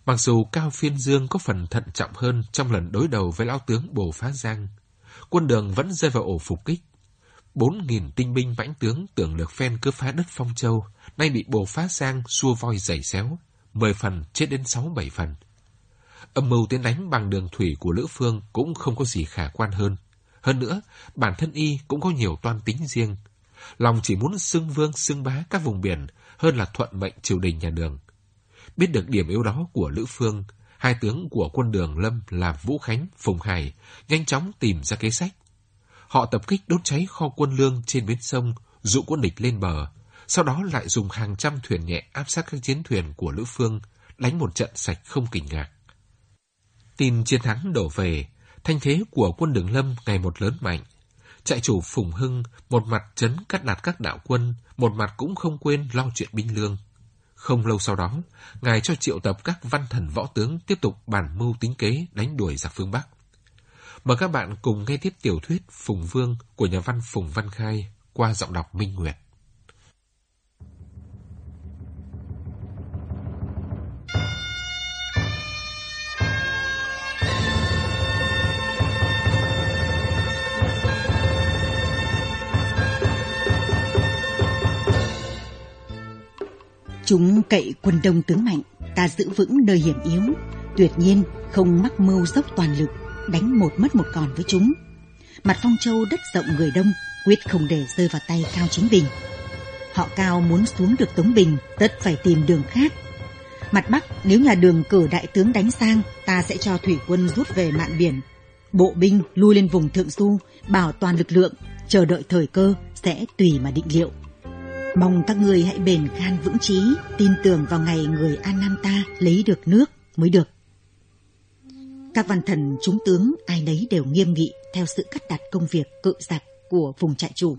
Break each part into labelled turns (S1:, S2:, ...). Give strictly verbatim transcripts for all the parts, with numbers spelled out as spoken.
S1: Mặc dù Cao Phiên Dương có phần thận trọng hơn trong lần đối đầu với lão tướng Bồ Phá Giang, quân Đường vẫn rơi vào ổ phục kích. Bốn nghìn tinh binh mãnh tướng tưởng lược phen cứ phá đất Phong Châu, nay bị Bồ Phá Giang xua voi giày xéo, mười phần chết đến sáu bảy phần. Âm mưu tiến đánh bằng đường thủy của Lữ Phương cũng không có gì khả quan hơn. Hơn nữa, bản thân y cũng có nhiều toan tính riêng. Lòng chỉ muốn xưng vương xưng bá các vùng biển hơn là thuận mệnh triều đình nhà Đường. Biết được điểm yếu đó của Lữ Phương, hai tướng của quân Đường Lâm là Vũ Khánh, Phùng Hải nhanh chóng tìm ra kế sách. Họ tập kích đốt cháy kho quân lương trên bến sông, dụ quân địch lên bờ, sau đó lại dùng hàng trăm thuyền nhẹ áp sát các chiến thuyền của Lữ Phương, đánh một trận sạch không kình ngạc. Tin chiến thắng đổ về, thanh thế của quân Đường Lâm ngày một lớn mạnh. Trại chủ Phùng Hưng một mặt trấn cắt nạt các đạo quân, một mặt cũng không quên lo chuyện binh lương. Không lâu sau đó, ngài cho triệu tập các văn thần võ tướng tiếp tục bàn mưu tính kế đánh đuổi giặc phương Bắc. Mời các bạn cùng nghe tiếp tiểu thuyết Phùng Vương của nhà văn Phùng Văn Khai qua giọng đọc Minh Nguyệt.
S2: Chúng cậy quân đông tướng mạnh, ta giữ vững nơi hiểm yếu, tuyệt nhiên không mắc mưu dốc toàn lực, đánh một mất một còn với chúng. Mặt Phong Châu đất rộng người đông, quyết không để rơi vào tay Cao Chính Bình. Họ Cao muốn xuống được Tống Bình, tất phải tìm đường khác. Mặt Bắc, nếu nhà Đường cử đại tướng đánh sang, ta sẽ cho thủy quân rút về mạn biển. Bộ binh lui lên vùng Thượng Du, bảo toàn lực lượng, chờ đợi thời cơ, sẽ tùy mà định liệu. Mong các người hãy bền gan vững chí, tin tưởng vào ngày người An Nam ta lấy được nước mới được. Các văn thần chúng tướng ai nấy đều nghiêm nghị theo sự cắt đặt công việc cự giặc của vùng trại chủ.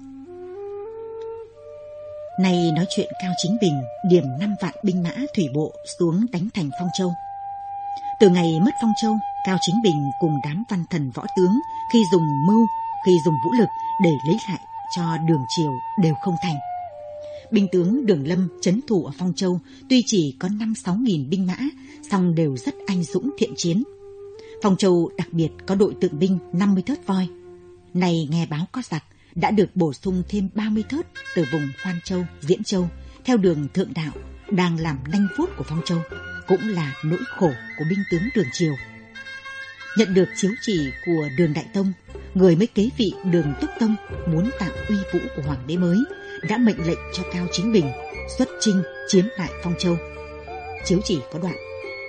S2: Nay nói chuyện Cao Chính Bình điểm năm vạn binh mã thủy bộ xuống đánh thành Phong Châu. Từ ngày mất Phong Châu, Cao Chính Bình cùng đám văn thần võ tướng khi dùng mưu, khi dùng vũ lực để lấy lại cho Đường triều đều không thành. Binh tướng Đường Lâm trấn thủ ở Phong Châu tuy chỉ có năm sáu nghìn binh mã, song đều rất anh dũng thiện chiến. Phong Châu đặc biệt có đội tượng binh năm mươi thớt voi. Này nghe báo có giặc đã được bổ sung thêm ba mươi thớt từ vùng Hoan Châu, Diễn Châu theo đường thượng đạo đang làm nanh vuốt của Phong Châu, cũng là nỗi khổ của binh tướng Đường triều. Nhận được chiếu chỉ của Đường Đại Tông, người mới kế vị Đường Túc Tông muốn tạo uy vũ của hoàng đế mới, đã mệnh lệnh cho Cao Chính Bình xuất chinh chiếm lại Phong Châu. Chiếu chỉ có đoạn: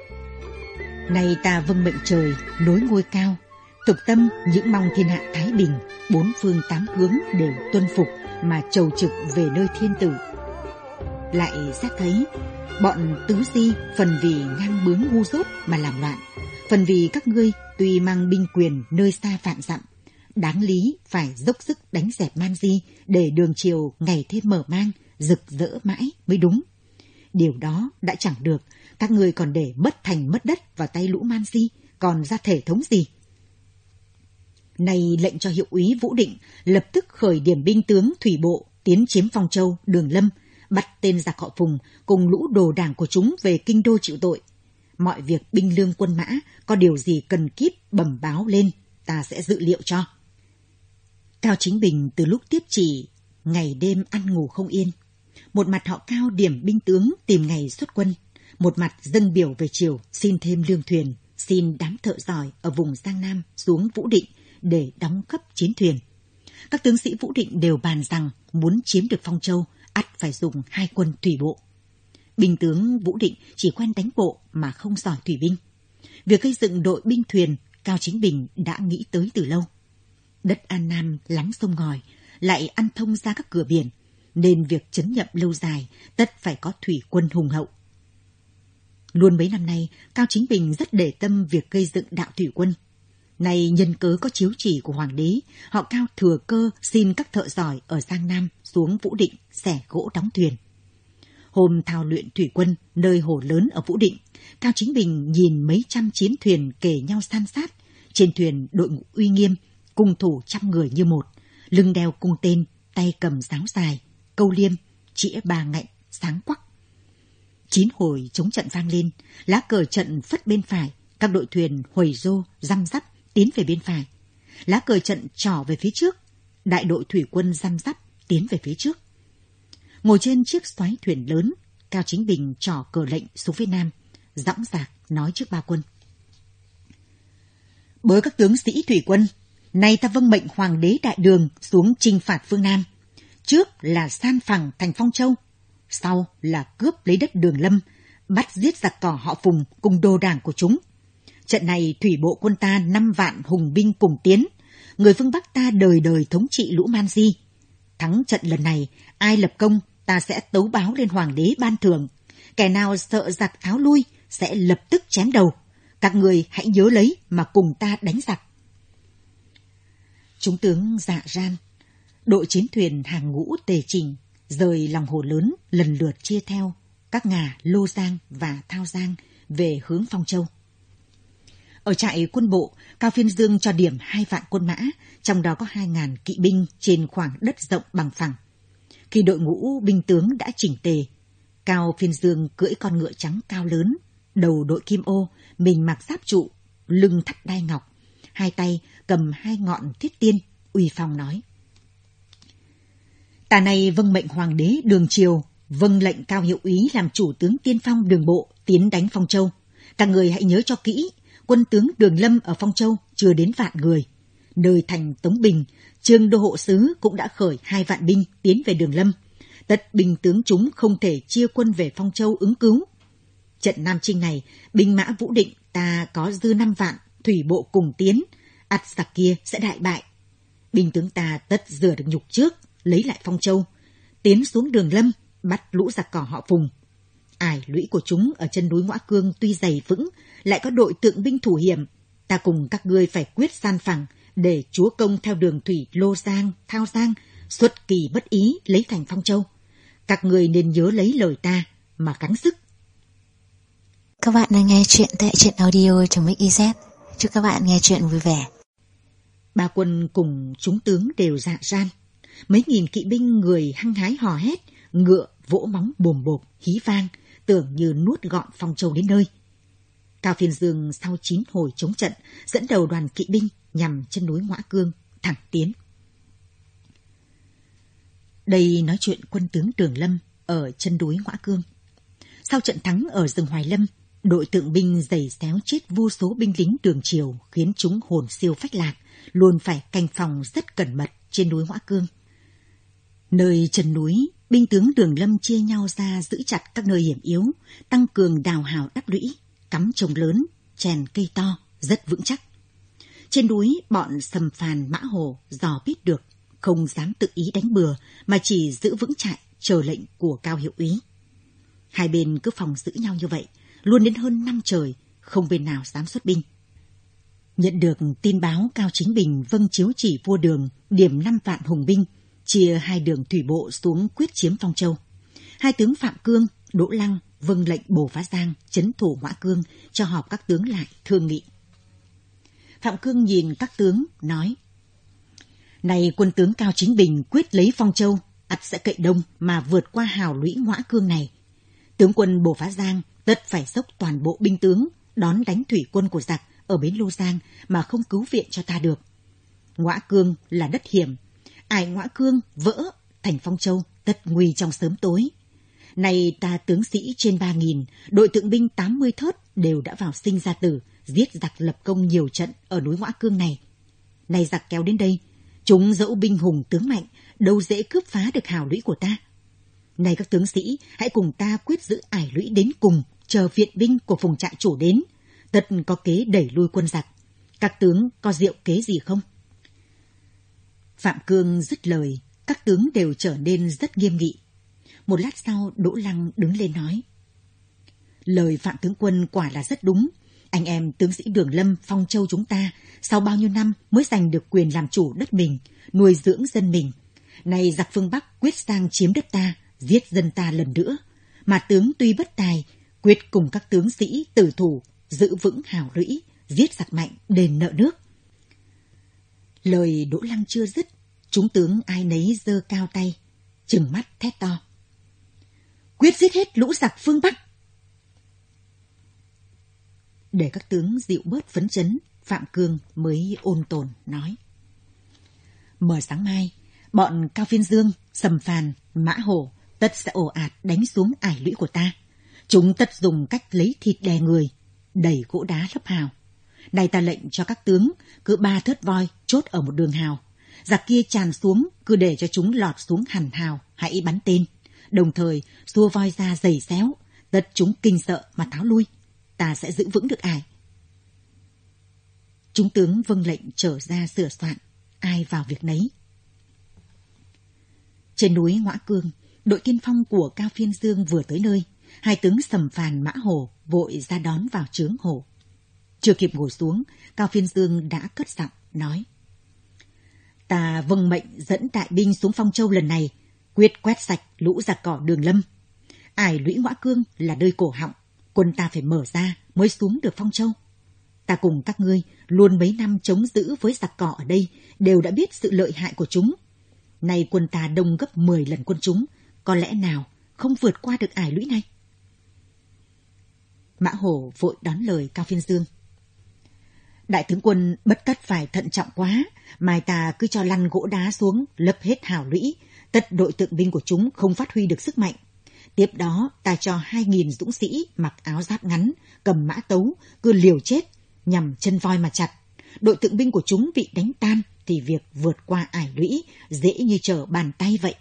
S2: Nay ta vâng mệnh trời, nối ngôi cao, thực tâm những mong thiên hạ thái bình, bốn phương tám hướng đều tuân phục mà chầu trực về nơi thiên tử. Lại xét thấy bọn tứ di phần vì ngang bướng ngu dốt mà làm loạn, phần vì các ngươi tuy mang binh quyền nơi xa vạn dặm, đáng lý phải dốc sức đánh dẹp man di để Đường triều ngày thêm mở mang, rực rỡ mãi mới đúng. Điều đó đã chẳng được, các ngươi còn để mất thành mất đất vào tay lũ man di, còn ra thể thống gì? Nay lệnh cho hiệu úy Vũ Định lập tức khởi điểm binh tướng thủy bộ tiến chiếm Phong Châu, Đường Lâm, bắt tên giặc họ Phùng cùng lũ đồ đảng của chúng về kinh đô chịu tội. Mọi việc binh lương quân mã có điều gì cần kíp bẩm báo lên, ta sẽ dự liệu cho. Cao Chính Bình từ lúc tiếp chỉ, ngày đêm ăn ngủ không yên. Một mặt họ Cao điểm binh tướng tìm ngày xuất quân, một mặt dâng biểu về triều xin thêm lương thuyền, xin đám thợ giỏi ở vùng Giang Nam xuống Vũ Định để đóng cấp chiến thuyền. Các tướng sĩ Vũ Định đều bàn rằng muốn chiếm được Phong Châu, ắt phải dùng hai quân thủy bộ. Binh tướng Vũ Định chỉ quen đánh bộ mà không giỏi thủy binh. Việc gây dựng đội binh thuyền, Cao Chính Bình đã nghĩ tới từ lâu. Đất An Nam lắm sông ngòi, lại ăn thông ra các cửa biển, nên việc trấn nhậm lâu dài tất phải có thủy quân hùng hậu. Luôn mấy năm nay, Cao Chính Bình rất để tâm việc gây dựng đạo thủy quân. Nay nhân cớ có chiếu chỉ của hoàng đế, họ Cao thừa cơ xin các thợ giỏi ở Giang Nam xuống Vũ Định xẻ gỗ đóng thuyền. Hôm thao luyện thủy quân nơi hồ lớn ở Vũ Định, Cao Chính Bình nhìn mấy trăm chiến thuyền kề nhau san sát. Trên thuyền đội ngũ uy nghiêm, cung thủ trăm người như một, lưng đeo cung tên, tay cầm giáo dài, câu liêm, chĩa ba ngạnh, sáng quắc. Chín hồi chống trận vang lên, lá cờ trận phất bên phải, các đội thuyền huầy rô, răm rắp tiến về bên phải. Lá cờ trận trỏ về phía trước, đại đội thủy quân răm rắp tiến về phía trước. Ngồi trên chiếc xoáy thuyền lớn, Cao Chính Bình trỏ cờ lệnh xuống phía nam, dõng dạc nói trước ba quân. Bớ các tướng sĩ thủy quân, nay ta vâng mệnh Hoàng đế Đại Đường xuống chinh phạt phương Nam. Trước là san phẳng thành Phong Châu, sau là cướp lấy đất Đường Lâm, bắt giết giặc cỏ họ Phùng cùng đồ đảng của chúng. Trận này thủy bộ quân ta năm vạn hùng binh cùng tiến, người phương Bắc ta đời đời thống trị lũ man di. Thắng trận lần này, ai lập công ta sẽ tấu báo lên Hoàng đế ban thưởng. Kẻ nào sợ giặc tháo lui sẽ lập tức chém đầu. Các người hãy nhớ lấy mà cùng ta đánh giặc. Chúng tướng dạ ran, đội chiến thuyền hàng ngũ tề chỉnh, rời lòng hồ lớn lần lượt chia theo các ngả Lô Giang và Thao Giang về hướng Phong Châu. Ở trại quân bộ, Cao Phiên Dương cho điểm hai vạn quân mã, trong đó có hai ngàn kỵ binh trên khoảng đất rộng bằng phẳng. Khi đội ngũ binh tướng đã chỉnh tề, Cao Phiên Dương cưỡi con ngựa trắng cao lớn, đầu đội kim ô, mình mặc giáp trụ, lưng thắt đai ngọc, hai tay cầm hai ngọn thiết tiên, uy phong nói: "Tà này vâng mệnh Hoàng đế Đường Triều, vâng lệnh Cao Hiệu Úy làm chủ tướng tiên phong đường bộ tiến đánh Phong Châu. Các người hãy nhớ cho kỹ, quân tướng Đường Lâm ở Phong Châu chưa đến vạn người. Nơi thành Tống Bình, Trương Đô Hộ Sứ cũng đã khởi hai vạn binh tiến về Đường Lâm. Tất binh tướng chúng không thể chia quân về Phong Châu ứng cứu. Trận Nam Chinh này, binh mã Vũ Định ta có dư năm vạn, thủy bộ cùng tiến, ắt giặc kia sẽ đại bại. Binh tướng ta tất rửa được nhục trước, lấy lại Phong Châu, tiến xuống Đường Lâm, bắt lũ giặc cỏ họ Phùng. Ải lũy của chúng ở chân núi Ngõa Cương tuy dày vững, lại có đội tượng binh thủ hiểm. Ta cùng các ngươi phải quyết san phẳng, để chúa công theo đường thủy Lô Giang, Thao Giang, xuất kỳ bất ý lấy thành Phong Châu. Các người nên nhớ lấy lời ta mà gắng sức."
S3: Các bạn đang nghe chuyện tại truyện audio chấm xyz. Chúc các bạn nghe chuyện vui vẻ.
S2: Ba quân cùng chúng tướng đều dạ ran. Mấy nghìn kỵ binh người hăng hái hò hét, ngựa vỗ móng bồm bộp, hí vang, tưởng như nuốt gọn Phong Châu đến nơi. Cao Phiên Dương sau chín hồi chống trận, dẫn đầu đoàn kỵ binh nhằm chân núi Ngõa Cương, thẳng tiến. Đây nói chuyện quân tướng Đường Lâm ở chân núi Ngõa Cương. Sau trận thắng ở rừng Hoài Lâm, đội tượng binh giày xéo chết vô số binh lính Đường Triều, khiến chúng hồn siêu phách lạc, luôn phải canh phòng rất cẩn mật trên núi Ngõa Cương. Nơi chân núi, binh tướng Đường Lâm chia nhau ra giữ chặt các nơi hiểm yếu, tăng cường đào hào đắp lũy, cắm trồng lớn, chèn cây to, rất vững chắc. Trên núi, bọn Sầm Phàn Mã Hồ dò biết được, không dám tự ý đánh bừa, mà chỉ giữ vững trại, chờ lệnh của Cao Hiệu Úy. Hai bên cứ phòng giữ nhau như vậy, luôn đến hơn năm trời, không bên nào dám xuất binh. Nhận được tin báo Cao Chính Bình vâng chiếu chỉ vua Đường, điểm năm vạn hùng binh, chia hai đường thủy bộ xuống quyết chiếm Phong Châu. Hai tướng Phạm Cương, Đỗ Lăng vâng lệnh Bồ Phá Giang trấn thủ Ngõa Cương, cho họp các tướng lại thương nghị. Phạm Cương nhìn các tướng nói: "Này quân tướng Cao Chính Bình quyết lấy Phong Châu, ắt sẽ cậy đông mà vượt qua hào lũy Ngõa Cương này. Tướng quân Bồ Phá Giang tất phải dốc toàn bộ binh tướng đón đánh thủy quân của giặc ở bến Lô Giang mà không cứu viện cho ta được. Ngõa Cương là đất hiểm, ải Ngõa Cương vỡ thành Phong Châu tất nguy trong sớm tối. Này ta tướng sĩ trên ba nghìn, đội tượng binh tám mươi thớt đều đã vào sinh ra tử, giết giặc lập công nhiều trận ở núi Ngõa Cương này. Này giặc kéo đến đây, chúng dẫu binh hùng tướng mạnh, đâu dễ cướp phá được hào lũy của ta. Này các tướng sĩ, hãy cùng ta quyết giữ ải lũy đến cùng, chờ viện binh của Phùng trại chủ đến, tất có kế đẩy lui quân giặc. Các tướng có diệu kế gì không?" Phạm Cương dứt lời, các tướng đều trở nên rất nghiêm nghị. Một lát sau, Đỗ Lăng đứng lên nói: "Lời Phạm tướng quân quả là rất đúng. Anh em tướng sĩ Đường Lâm, Phong Châu chúng ta sau bao nhiêu năm mới giành được quyền làm chủ đất mình, nuôi dưỡng dân mình. Nay giặc phương Bắc quyết sang chiếm đất ta, giết dân ta lần nữa. Mà tướng tuy bất tài, quyết cùng các tướng sĩ tử thủ, giữ vững hào lũy, giết giặc mạnh, đền nợ nước." Lời Đỗ Lăng chưa dứt, chúng tướng ai nấy giơ cao tay, trừng mắt thét to: "Quyết giết hết lũ giặc phương Bắc, Để các tướng dịu bớt phấn chấn, Phạm Cương mới ôn tồn nói. Mờ sáng mai, bọn Cao Phiên Dương, Sầm Phàn, Mã Hổ tất sẽ ồ ạt đánh xuống ải lũy của ta. Chúng tất dùng cách lấy thịt đè người, đẩy gỗ đá lấp hào. Này ta lệnh cho các tướng cứ ba thớt voi chốt ở một đường hào. Giặc kia tràn xuống, cứ để cho chúng lọt xuống hẳn hào, hãy bắn tên. Đồng thời xua voi ra giày xéo, tất chúng kinh sợ mà tháo lui. Ta sẽ giữ vững được ải. Chúng tướng vâng lệnh trở ra sửa soạn, ai vào việc nấy. Trên núi Ngõa Cương, đội tiên phong của Cao Phiên Dương vừa tới nơi. Hai tướng Sầm Phàn, Mã Hổ vội ra đón vào trướng hổ. Chưa kịp ngồi xuống, Cao Phiên Dương đã cất giọng nói: Ta vâng mệnh dẫn đại binh xuống Phong Châu lần này, quyết quét sạch lũ giặc cỏ Đường Lâm. Ải lũy Ngõa Cương là nơi cổ họng, quân ta phải mở ra mới xuống được Phong Châu. Ta cùng các ngươi luôn mấy năm chống giữ với giặc cỏ ở đây đều đã biết sự lợi hại của chúng. Nay quân ta đông gấp mười lần quân chúng, có lẽ nào không vượt qua được ải lũy này? Mã Hổ vội đón lời Cao Phiên Dương. Đại tướng quân bất tất phải thận trọng quá, mai ta cứ cho lăn gỗ đá xuống lấp hết hào lũy, tất đội tượng binh của chúng không phát huy được sức mạnh. Tiếp đó ta cho hai nghìn dũng sĩ mặc áo giáp ngắn, cầm mã tấu, cứ liều chết, nhằm chân voi mà chặt. Đội tượng binh của chúng bị đánh tan thì việc vượt qua ải lũy dễ như trở bàn tay vậy.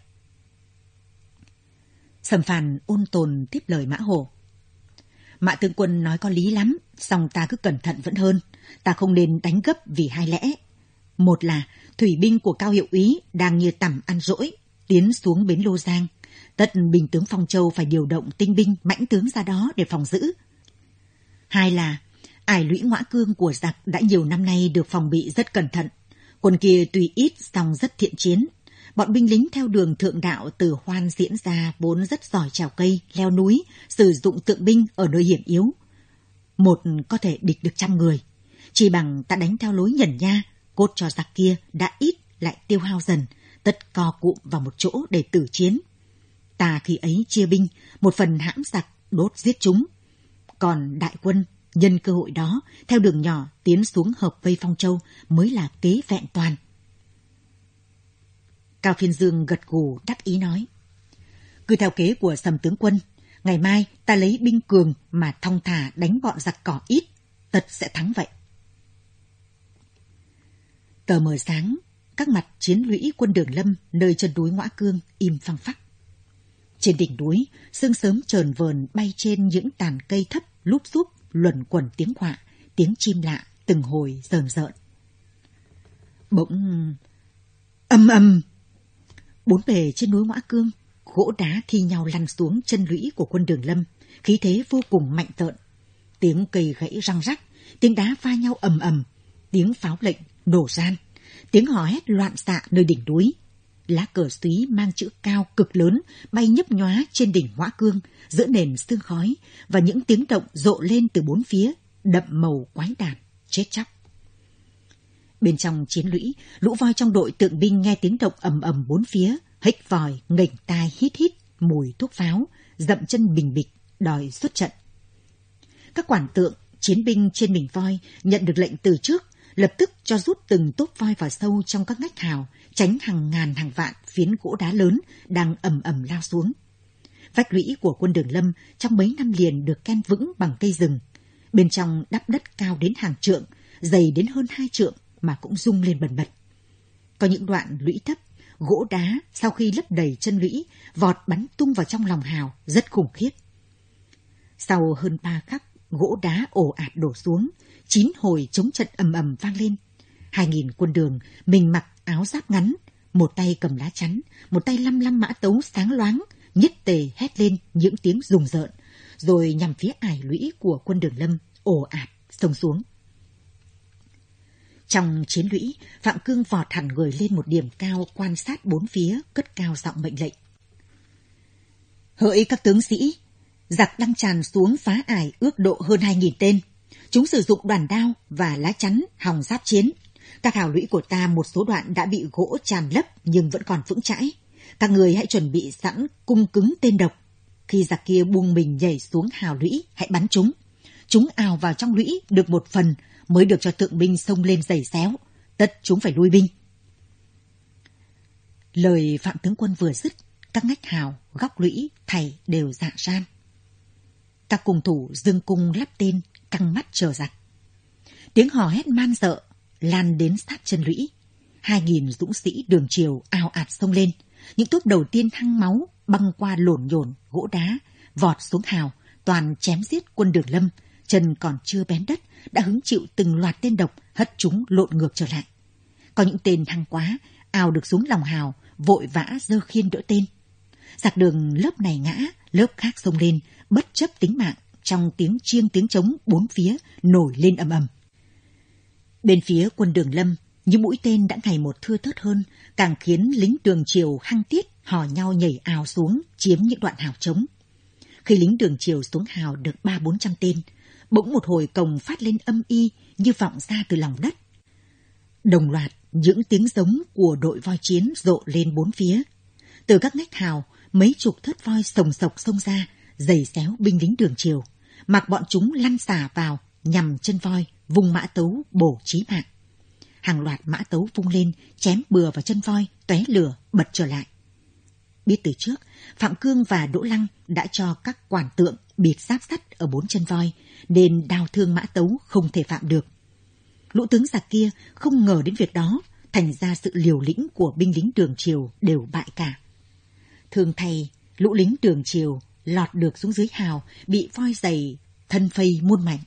S2: Sầm Phàn ôn tồn tiếp lời Mã Hổ. Mã tướng quân nói có lý lắm, song ta cứ cẩn thận vẫn hơn. Ta không nên đánh gấp vì hai lẽ. Một là thủy binh của Cao hiệu úy đang như tằm ăn rỗi, tiến xuống bến Lô Giang. Tất binh tướng Phong Châu phải điều động tinh binh mãnh tướng ra đó để phòng giữ. Hai là ải lũy Ngõa Cương của giặc đã nhiều năm nay được phòng bị rất cẩn thận. Quân kia tuy ít song rất thiện chiến. Bọn binh lính theo đường thượng đạo từ Hoan diễn ra vốn rất giỏi trèo cây, leo núi, sử dụng tượng binh ở nơi hiểm yếu. Một có thể địch được trăm người. Chỉ bằng ta đánh theo lối nhẩn nha, cốt cho giặc kia đã ít lại tiêu hao dần, tất co cụm vào một chỗ để tử chiến. Ta khi ấy chia binh, một phần hãm giặc, đốt giết chúng. Còn đại quân, nhân cơ hội đó, theo đường nhỏ tiến xuống hợp vây Phong Châu mới là kế vẹn toàn. Cao Phiên Dương gật gù đắc ý nói: Cứ theo kế của Sầm tướng quân, ngày mai ta lấy binh cường mà thong thả đánh bọn giặc cỏ ít, tất sẽ thắng vậy. Tờ mờ sáng, các mặt chiến lũy quân Đường Lâm nơi chân núi Ngõa Cương im phăng phắc. Trên đỉnh núi, sương sớm chờn vờn bay trên những tàn cây thấp lúp xúp, luẩn quẩn tiếng quạ, tiếng chim lạ từng hồi rờn rợn. Bỗng ầm ầm, bốn bề trên núi Ngõa Cương, gỗ đá thi nhau lăn xuống chân lũy của quân Đường Lâm, khí thế vô cùng mạnh tợn. Tiếng cây gãy răng rắc, tiếng đá va nhau ầm ầm, tiếng pháo lệnh nổ ran, tiếng hò hét loạn xạ nơi đỉnh núi. Lá cờ súy mang chữ Cao cực lớn bay nhấp nhóa trên đỉnh Ngõa Cương giữa nền sương khói, và những tiếng động rộ lên từ bốn phía, đậm màu quái đản, chết chóc. Bên trong chiến lũy, lũ voi trong đội tượng binh nghe tiếng động ầm ầm bốn phía, hếch vòi, nghềnh tai hít hít mùi thuốc pháo, dậm chân bình bịch, đòi xuất trận. Các quản tượng, chiến binh trên mình voi nhận được lệnh từ trước, lập tức cho rút từng tốp voi vào sâu trong các ngách hào, tránh hàng ngàn hàng vạn phiến gỗ đá lớn đang ầm ầm lao xuống. Vách lũy của quân Đường Lâm trong mấy năm liền được ken vững bằng cây rừng. Bên trong đắp đất cao đến hàng trượng, dày đến hơn hai trượng mà cũng rung lên bần bật. Có những đoạn lũy thấp, gỗ đá sau khi lấp đầy chân lũy, vọt bắn tung vào trong lòng hào, rất khủng khiếp. Sau hơn ba khắc, gỗ đá ồ ạt đổ xuống, chín hồi chống trận ầm ầm vang lên. Hai nghìn quân Đường, mình mặc áo giáp ngắn, một tay cầm lá chắn, một tay lăm lăm mã tấu sáng loáng, nhất tề hét lên những tiếng rùng rợn, rồi nhằm phía ải lũy của quân Đường Lâm ồ ạt xông xuống. Trong chiến lũy, Phạm Cương vọt hẳn người lên một điểm cao quan sát bốn phía, cất cao giọng mệnh lệnh. Hỡi các tướng sĩ, giặc đang tràn xuống phá ải ước độ hơn hai nghìn tên. Chúng sử dụng đoàn đao và lá chắn hòng giáp chiến. Các hào lũy của ta một số đoạn đã bị gỗ tràn lấp nhưng vẫn còn vững chãi. Các người hãy chuẩn bị sẵn cung cứng tên độc. Khi giặc kia buông mình nhảy xuống hào lũy, hãy bắn chúng. Chúng ào vào trong lũy được một phần mới được cho tượng binh xông lên giày xéo, tất chúng phải lui binh. Lời Phạm tướng quân vừa dứt, các ngách hào, góc lũy, thảy đều dạ ran. Các cung thủ dương cung lắp tên, căng mắt chờ giặc. Tiếng hò hét man rợ lan đến sát chân lũy. Hai nghìn dũng sĩ Đường Triều ào ạt xông lên. Những tốp đầu tiên hăng máu băng qua lổn nhổn gỗ đá, vọt xuống hào, toàn chém giết quân Đường Lâm. Chân còn chưa bén đất đã hứng chịu từng loạt tên độc, hất chúng lộn ngược trở lại. Có những tên hăng quá ào được xuống lòng hào, vội vã giơ khiên đỡ tên. Giặc Đường lớp này ngã, lớp khác xông lên, bất chấp tính mạng, trong tiếng chiêng tiếng trống bốn phía nổi lên ầm ầm. Bên phía quân Đường Lâm, những mũi tên đã ngày một thưa thớt hơn, càng khiến lính Đường Triều hăng tiết hò nhau nhảy ào xuống chiếm những đoạn hào trống. Khi lính Đường Triều xuống hào được ba bốn trăm tên, bỗng một hồi cồng phát lên âm y như vọng ra từ lòng đất. Đồng loạt những tiếng giống của đội voi chiến rộ lên bốn phía. Từ các ngách hào, mấy chục thớt voi sồng sộc xông ra, giày xéo binh lính Đường Triều, mặc bọn chúng lăn xả vào nhằm chân voi, vung mã tấu bổ chí mạng. Hàng loạt mã tấu vung lên, chém bừa vào chân voi, tóe lửa bật trở lại. Biết từ trước, Phạm Cương và Đỗ Lăng đã cho các quản tượng bịt giáp sắt ở bốn chân voi, nên đao thương mã tấu không thể phạm được. Lũ tướng giặc kia không ngờ đến việc đó, thành ra sự liều lĩnh của binh lính Đường Triều đều bại cả. Thường thay, lũ lính Đường Triều lọt được xuống dưới hào, bị voi giày thân phây muôn mảnh.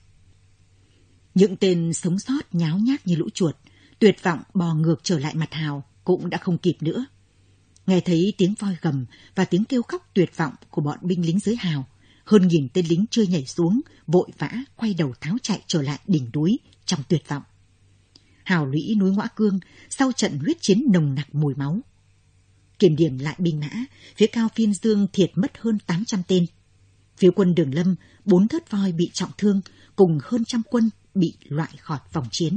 S2: Những tên sống sót nháo nhác như lũ chuột, tuyệt vọng bò ngược trở lại mặt hào cũng đã không kịp nữa. Nghe thấy tiếng voi gầm và tiếng kêu khóc tuyệt vọng của bọn binh lính dưới hào, hơn nghìn tên lính chưa nhảy xuống, vội vã quay đầu tháo chạy trở lại đỉnh núi trong tuyệt vọng. Hào lũy núi Ngõa Cương sau trận huyết chiến nồng nặc mùi máu. Kiểm điểm lại binh mã, phía Cao Phiên Dương thiệt mất hơn tám trăm tên. Phía quân Đường Lâm, bốn thớt voi bị trọng thương, cùng hơn trăm quân bị loại khỏi vòng chiến.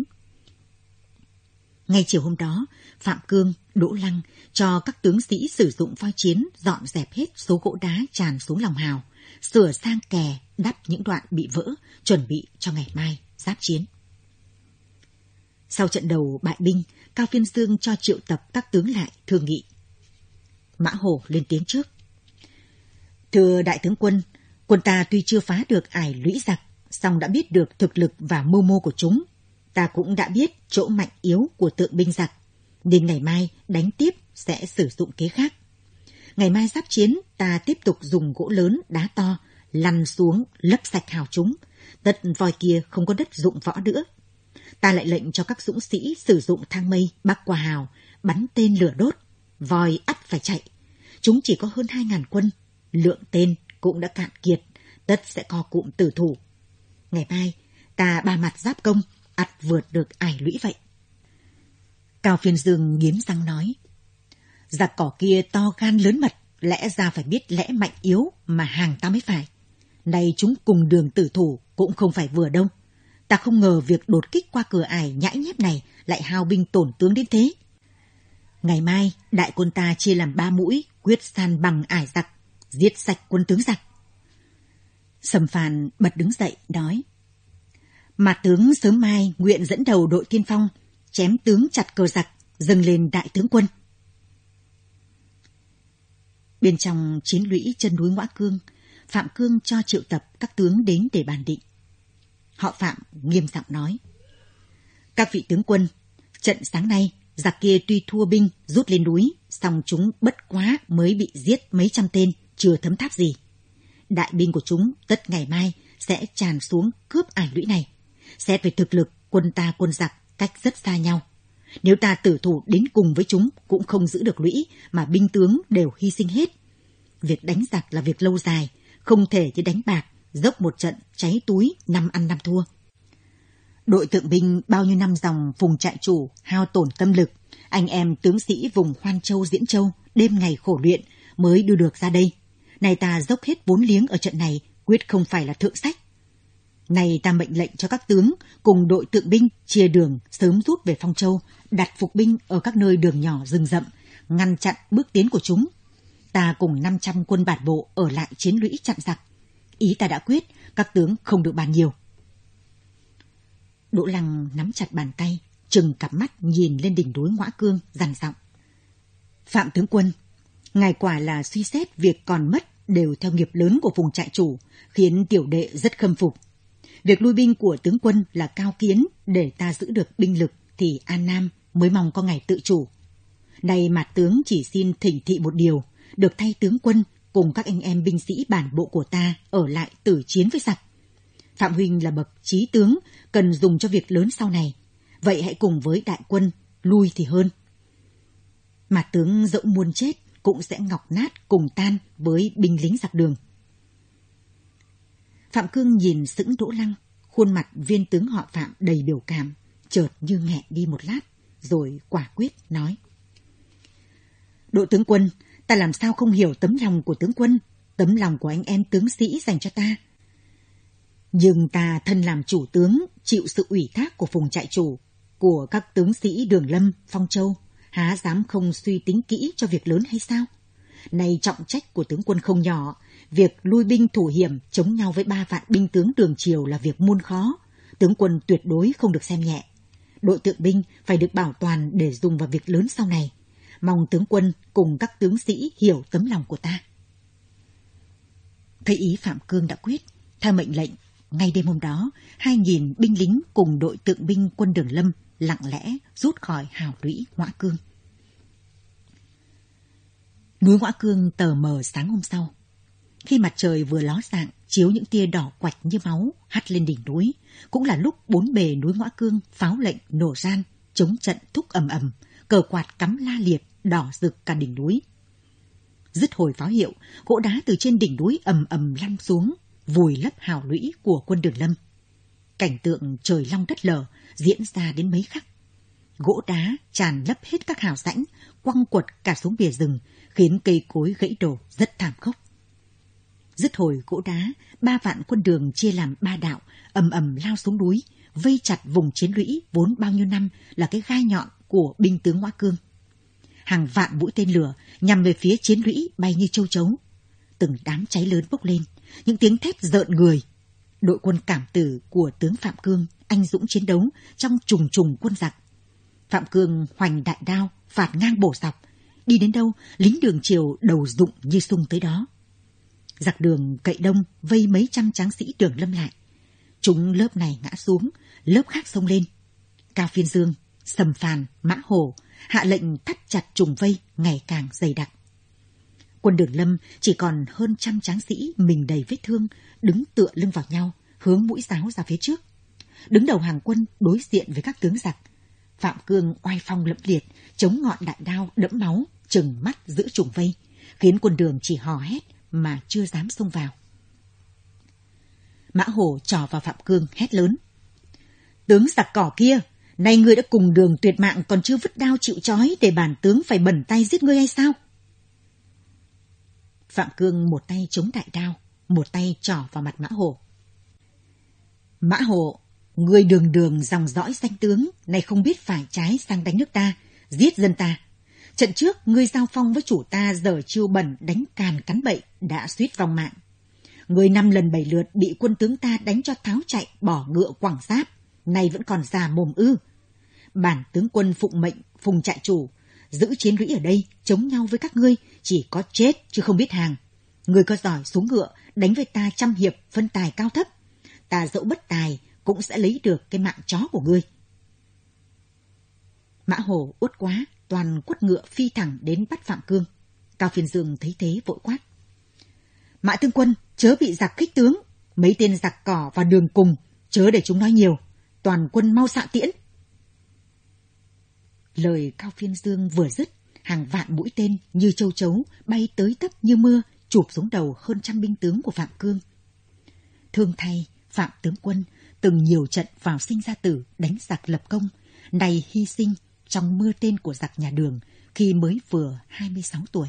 S2: Ngay chiều hôm đó, Phạm Cương, Đỗ Lăng cho các tướng sĩ sử dụng voi chiến dọn dẹp hết số gỗ đá tràn xuống lòng hào, sửa sang kè, đắp những đoạn bị vỡ, chuẩn bị cho ngày mai giáp chiến. Sau trận đầu bại binh, Cao Phiên Dương cho triệu tập các tướng lại thương nghị. Mã Hổ lên tiếng trước. Thưa đại tướng quân, quân ta tuy chưa phá được ải lũy giặc, song đã biết được thực lực và mưu mô của chúng. Ta cũng đã biết chỗ mạnh yếu của tượng binh giặc, nên ngày mai đánh tiếp sẽ sử dụng kế khác. Ngày mai giáp chiến, ta tiếp tục dùng gỗ lớn, đá to, lăn xuống lấp sạch hào chúng. Tất voi kia không có đất dụng võ nữa. Ta lại lệnh cho các dũng sĩ sử dụng thang mây bắc qua hào, bắn tên lửa đốt. Voi ắt phải chạy. Chúng chỉ có hơn hai ngàn quân, lượng tên cũng đã cạn kiệt, tất sẽ co cụm tử thủ. Ngày mai, ta ba mặt giáp công, ắt vượt được ải lũy vậy. Cao Phiên Dương nghiến răng nói, giặc cỏ kia to gan lớn mật, lẽ ra phải biết lẽ mạnh yếu mà hàng ta mới phải. Nay chúng cùng đường tử thủ cũng không phải vừa đâu. Ta không ngờ việc đột kích qua cửa ải nhãi nhép này lại hao binh tổn tướng đến thế. Ngày mai, đại quân ta chia làm ba mũi, quyết san bằng ải giặc, giết sạch quân tướng giặc. Sầm Phàn bật đứng dậy, nói, mà tướng sớm mai nguyện dẫn đầu đội tiên phong, chém tướng chặt cờ giặc, dâng lên đại tướng quân. Bên trong chiến lũy chân núi Ngõa Cương, Phạm Cương cho triệu tập các tướng đến để bàn định. Họ Phạm nghiêm giọng nói, các vị tướng quân, trận sáng nay giặc kia tuy thua binh rút lên núi, song chúng bất quá mới bị giết mấy trăm tên, chưa thấm tháp gì. Đại binh của chúng tất ngày mai sẽ tràn xuống cướp ải lũy này. Xét về thực lực, quân ta quân giặc cách rất xa nhau. Nếu ta tử thủ đến cùng với chúng cũng không giữ được lũy, mà binh tướng đều hy sinh hết. Việc đánh giặc là việc lâu dài, không thể như đánh bạc, dốc một trận cháy túi, năm ăn năm thua. Đội tượng binh bao nhiêu năm dòng vùng trại chủ hao tổn tâm lực, anh em tướng sĩ vùng Hoan Châu, Diễn Châu đêm ngày khổ luyện mới đưa được ra đây. Này ta dốc hết vốn liếng ở trận này, quyết không phải là thượng sách. Này ta mệnh lệnh cho các tướng cùng đội tượng binh chia đường sớm rút về Phong Châu, đặt phục binh ở các nơi đường nhỏ rừng rậm, ngăn chặn bước tiến của chúng. Ta cùng năm trăm quân bản bộ ở lại chiến lũy chặn giặc. Ý ta đã quyết, các tướng không được bàn nhiều. Đỗ Lăng nắm chặt bàn tay, trừng cặp mắt nhìn lên đỉnh núi Ngõa Cương, dằn giọng. Phạm tướng quân, ngài quả là suy xét việc còn mất đều theo nghiệp lớn của vùng trại chủ, khiến tiểu đệ rất khâm phục. Việc lui binh của tướng quân là cao kiến, để ta giữ được binh lực thì An Nam mới mong có ngày tự chủ. Nay Mạt tướng chỉ xin thỉnh thị một điều, được thay tướng quân cùng các anh em binh sĩ bản bộ của ta ở lại tử chiến với giặc. Phạm huynh là bậc trí tướng, cần dùng cho việc lớn sau này, vậy hãy cùng với đại quân lui thì hơn. Mạt tướng dẫu muôn chết cũng sẽ ngọc nát cùng tan với binh lính giặc Đường. Phạm Cương nhìn sững Đỗ Lăng, khuôn mặt viên tướng họ Phạm đầy biểu cảm, chợt như nghẹn đi một lát, rồi quả quyết nói. Đỗ tướng quân, ta làm sao không hiểu tấm lòng của tướng quân, tấm lòng của anh em tướng sĩ dành cho ta. Nhưng ta thân làm chủ tướng, chịu sự ủy thác của vùng trại chủ, của các tướng sĩ Đường Lâm, Phong Châu, há dám không suy tính kỹ cho việc lớn hay sao? Này trọng trách của tướng quân không nhỏ, việc lui binh thủ hiểm chống nhau với ba vạn binh tướng Đường Triều là việc muôn khó, tướng quân tuyệt đối không được xem nhẹ. Đội tượng binh phải được bảo toàn để dùng vào việc lớn sau này. Mong tướng quân cùng các tướng sĩ hiểu tấm lòng của ta. Thấy ý Phạm Cương đã quyết, theo mệnh lệnh, ngay đêm hôm đó, hai nghìn binh lính cùng đội tượng binh quân Đường Lâm lặng lẽ rút khỏi hào lũy Ngõa Cương. Núi Ngõa Cương tờ mờ sáng hôm sau. Khi mặt trời vừa ló dạng, chiếu những tia đỏ quạch như máu hắt lên đỉnh núi, cũng là lúc bốn bề núi Ngõa Cương pháo lệnh nổ ran, chống trận thúc ầm ầm, cờ quạt cắm la liệt, đỏ rực cả đỉnh núi. Dứt hồi pháo hiệu, gỗ đá từ trên đỉnh núi ầm ầm lăn xuống, vùi lấp hào lũy của quân Đường Lâm. Cảnh tượng trời long đất lở diễn ra đến mấy khắc. Gỗ đá tràn lấp hết các hào rãnh, quăng quật cả xuống bìa rừng, khiến cây cối gãy đổ rất thảm khốc. Dứt hồi gỗ đá, ba vạn quân Đường chia làm ba đạo, ầm ầm lao xuống núi, vây chặt vùng chiến lũy vốn bao nhiêu năm là cái gai nhọn của binh tướng Ngõa Cương. Hàng vạn mũi tên lửa nhằm về phía chiến lũy bay như châu chấu. Từng đám cháy lớn bốc lên, những tiếng thét rợn người. Đội quân cảm tử của tướng Phạm Cương anh dũng chiến đấu trong trùng trùng quân giặc. Phạm Cương hoành đại đao, phạt ngang bổ dọc, đi đến đâu lính Đường Triều đầu rụng như sung tới đó. Giặc Đường cậy đông vây mấy trăm tráng sĩ Đường Lâm lại. Chúng lớp này ngã xuống, lớp khác xông lên. Cao Phiên Dương, Sầm Phàn, Mã Hổ hạ lệnh thắt chặt trùng vây ngày càng dày đặc. Quân Đường Lâm chỉ còn hơn trăm tráng sĩ mình đầy vết thương, đứng tựa lưng vào nhau, hướng mũi giáo ra phía trước. Đứng đầu hàng quân đối diện với các tướng giặc. Phạm Cương oai phong lẫm liệt, chống ngọn đại đao đẫm máu, trừng mắt giữa trùng vây, khiến quân Đường chỉ hò hét mà chưa dám xông vào. Mã Hổ trỏ vào Phạm Cương hét lớn. Tướng giặc cỏ kia, nay ngươi đã cùng Đường tuyệt mạng còn chưa vứt đao chịu trói để bản tướng phải bẩn tay giết ngươi hay sao? Phạm Cương một tay chống đại đao, một tay trỏ vào mặt Mã Hổ. Mã Hổ, ngươi đường đường dòng dõi danh tướng, nay không biết phải trái sang đánh nước ta, giết dân ta. Trận trước ngươi giao phong với chủ ta giở chiêu bẩn đánh càn cắn bậy, đã suýt vong mạng. Ngươi năm lần bảy lượt bị quân tướng ta đánh cho tháo chạy, bỏ ngựa quẳng giáp, nay vẫn còn già mồm ư? Bản tướng quân phụng mệnh phùng trại chủ, giữ chiến lũy ở đây chống nhau với các ngươi, chỉ có chết chứ không biết hàng. Ngươi có giỏi xuống ngựa đánh với ta trăm hiệp phân tài cao thấp, ta dẫu bất tài cũng sẽ lấy được cái mạng chó của ngươi. Mã Hổ uất quá, toàn quất ngựa phi thẳng đến bắt Phạm Cương. Cao Phiên Dương thấy thế vội quát. Mã tướng quân, chớ bị giặc khích tướng, mấy tên giặc cỏ và Đường cùng, chớ để chúng nói nhiều, toàn quân mau xạ tiễn. Lời Cao Phiên Dương vừa dứt, hàng vạn mũi tên như châu chấu bay tới tấp như mưa, chụp xuống đầu hơn trăm binh tướng của Phạm Cương. Thương thay, Phạm tướng quân từng nhiều trận vào sinh ra tử đánh giặc lập công, nay hy sinh trong mưa tên của giặc nhà Đường khi mới vừa hai mươi sáu tuổi.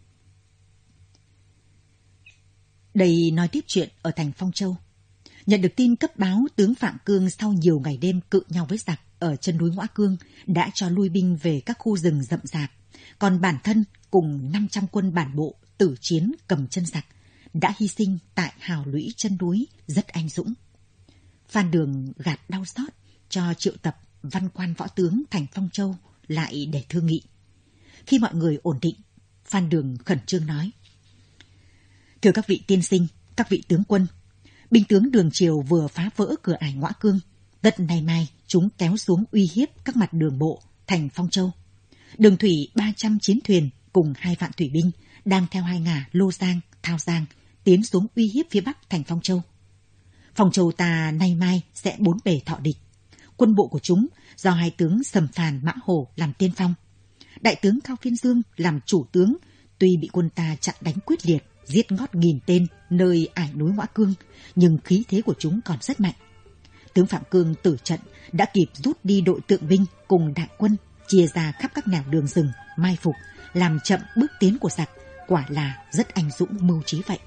S2: Đây nói tiếp chuyện ở thành Phong Châu. Nhận được tin cấp báo tướng Phạm Cương sau nhiều ngày đêm cự nhau với giặc ở chân núi Ngõa Cương đã cho lui binh về các khu rừng rậm rạp, còn bản thân cùng năm trăm quân bản bộ tử chiến cầm chân giặc đã hy sinh tại hào lũy chân núi rất anh dũng. Phan Đường gạt đau xót, cho triệu tập văn quan võ tướng thành Phong Châu lại để thương nghị. Khi mọi người ổn định, Phan Đường khẩn trương nói: Thưa các vị tiên sinh, các vị tướng quân, binh tướng Đường Triều vừa phá vỡ cửa ải Ngõa Cương, tất nay mai chúng kéo xuống uy hiếp các mặt đường bộ thành Phong Châu. Đường thủy ba trăm chiến thuyền cùng hai vạn thủy binh đang theo hai ngả Lô Giang, Thao Giang tiến xuống uy hiếp phía bắc thành Phong Châu. Phong Châu ta nay mai sẽ bốn bề thọ địch. Quân bộ của chúng do hai tướng Sầm Phàn, Mã Hổ làm tiên phong. Đại tướng Cao Phiên Dương làm chủ tướng, tuy bị quân ta chặn đánh quyết liệt, giết ngót nghìn tên nơi ải núi Ngõa Cương, nhưng khí thế của chúng còn rất mạnh. Tướng Phạm Cương tử trận đã kịp rút đi đội tượng binh cùng đại quân, chia ra khắp các nẻo đường rừng, mai phục, làm chậm bước tiến của giặc, quả là rất anh dũng mưu trí vậy.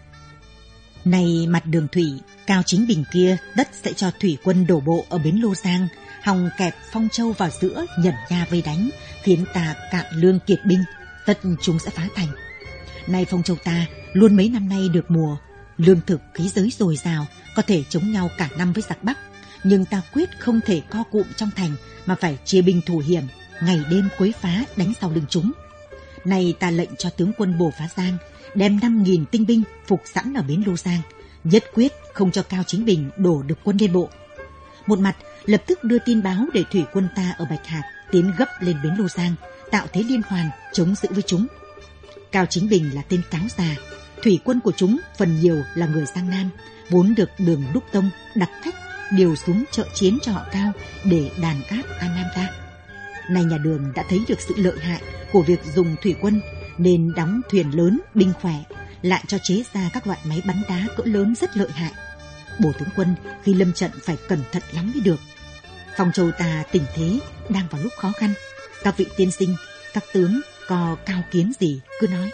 S2: Này mặt đường thủy, Cao Chính Bình kia tất sẽ cho thủy quân đổ bộ ở bến Lô Giang, hòng kẹp Phong Châu vào giữa, nhẩn nha vây đánh, khiến ta cạn lương kiệt binh, tất chúng sẽ phá thành. Nay Phong Châu ta luôn mấy năm nay được mùa, lương thực khí giới dồi dào, có thể chống nhau cả năm với giặc Bắc, nhưng ta quyết không thể co cụm trong thành mà phải chia binh thủ hiểm, ngày đêm quấy phá đánh sau lưng chúng. Nay ta lệnh cho tướng quân Bồ Phá Giang đem năm nghìn tinh binh phục sẵn ở bến Lô Giang, nhất quyết không cho Cao Chính Bình đổ được quân lên bộ. Một mặt lập tức đưa tin báo để thủy quân ta ở Bạch Hạc tiến gấp lên bến Lô Giang, tạo thế liên hoàn chống giữ với chúng. Cao Chính Bình là tên cáo già, thủy quân của chúng phần nhiều là người Giang Nam, vốn được Đường Đúc Tông đặt cách điều xuống trợ chiến cho họ Cao để đàn áp An Nam ta. Nay nhà Đường đã thấy được sự lợi hại của việc dùng thủy quân, nên đóng thuyền lớn, binh khỏe, lại cho chế ra các loại máy bắn đá cỡ lớn rất lợi hại. Bổ tướng quân khi lâm trận phải cẩn thận lắm mới được. Phong Châu ta tình thế đang vào lúc khó khăn, các vị tiên sinh, các tướng có cao kiến gì cứ nói.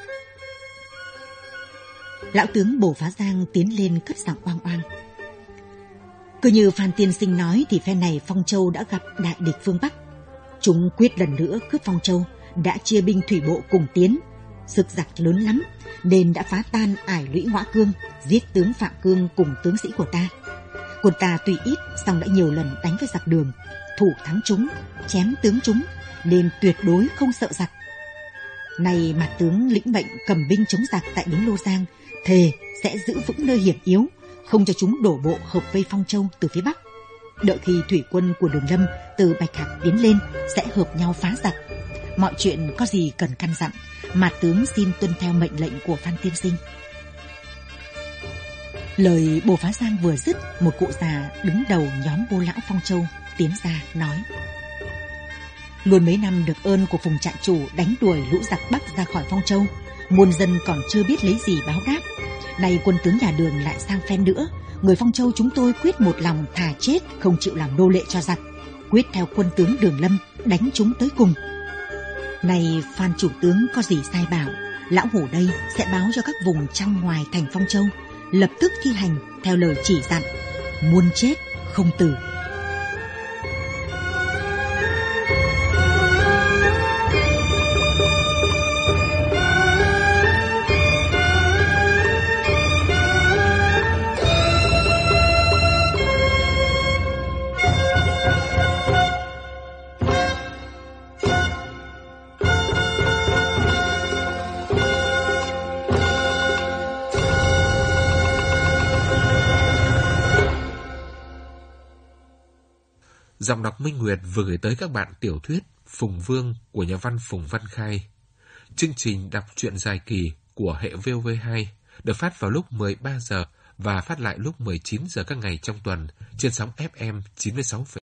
S2: Lão tướng Bồ Phá Giang tiến lên cất giọng oang oang: Cứ như Phan tiên sinh nói thì phe này Phong Châu đã gặp đại địch phương Bắc. Chúng quyết lần nữa cướp Phong Châu, đã chia binh thủy bộ cùng tiến. Sức giặc lớn lắm nên đã phá tan ải lũy Ngõa Cương, giết tướng Phạm Cương cùng tướng sĩ của ta. Quân ta tuy ít song đã nhiều lần đánh với giặc Đường, thủ thắng chúng, chém tướng chúng, nên tuyệt đối không sợ giặc. Nay mà tướng lĩnh mệnh cầm binh chống giặc tại bến Lô Giang, thề sẽ giữ vững nơi hiểm yếu, không cho chúng đổ bộ hợp vây Phong Châu từ phía bắc. Đợi khi thủy quân của Đường Lâm từ Bạch Hạc tiến lên sẽ hợp nhau phá giặc. Mọi chuyện có gì cần căn dặn, mà tướng xin tuân theo mệnh lệnh của Phan tiên sinh. Lời Bồ Phá Giang vừa dứt, một cụ già đứng đầu nhóm Bô lão Phong Châu tiến ra nói: Luôn mấy năm được ơn của Phùng trại chủ đánh đuổi lũ giặc Bắc ra khỏi Phong Châu, muôn dân còn chưa biết lấy gì báo đáp. Nay quân tướng nhà Đường lại sang phen nữa, người Phong Châu chúng tôi quyết một lòng thà chết không chịu làm nô lệ cho giặc, quyết theo quân tướng Đường Lâm đánh chúng tới cùng. Này Phan chủ tướng có gì sai bảo, lão hổ đây sẽ báo cho các vùng trong ngoài thành Phong Châu lập tức thi hành theo lời chỉ dặn, muôn chết không tử.
S1: Giọng đọc Minh Nguyệt vừa gửi tới các bạn tiểu thuyết Phùng Vương của nhà văn Phùng Văn Khai. Chương trình đọc truyện dài kỳ của hệ vê o vê hai được phát vào lúc mười ba giờ và phát lại lúc mười chín giờ các ngày trong tuần trên sóng ép em chín mươi sáu.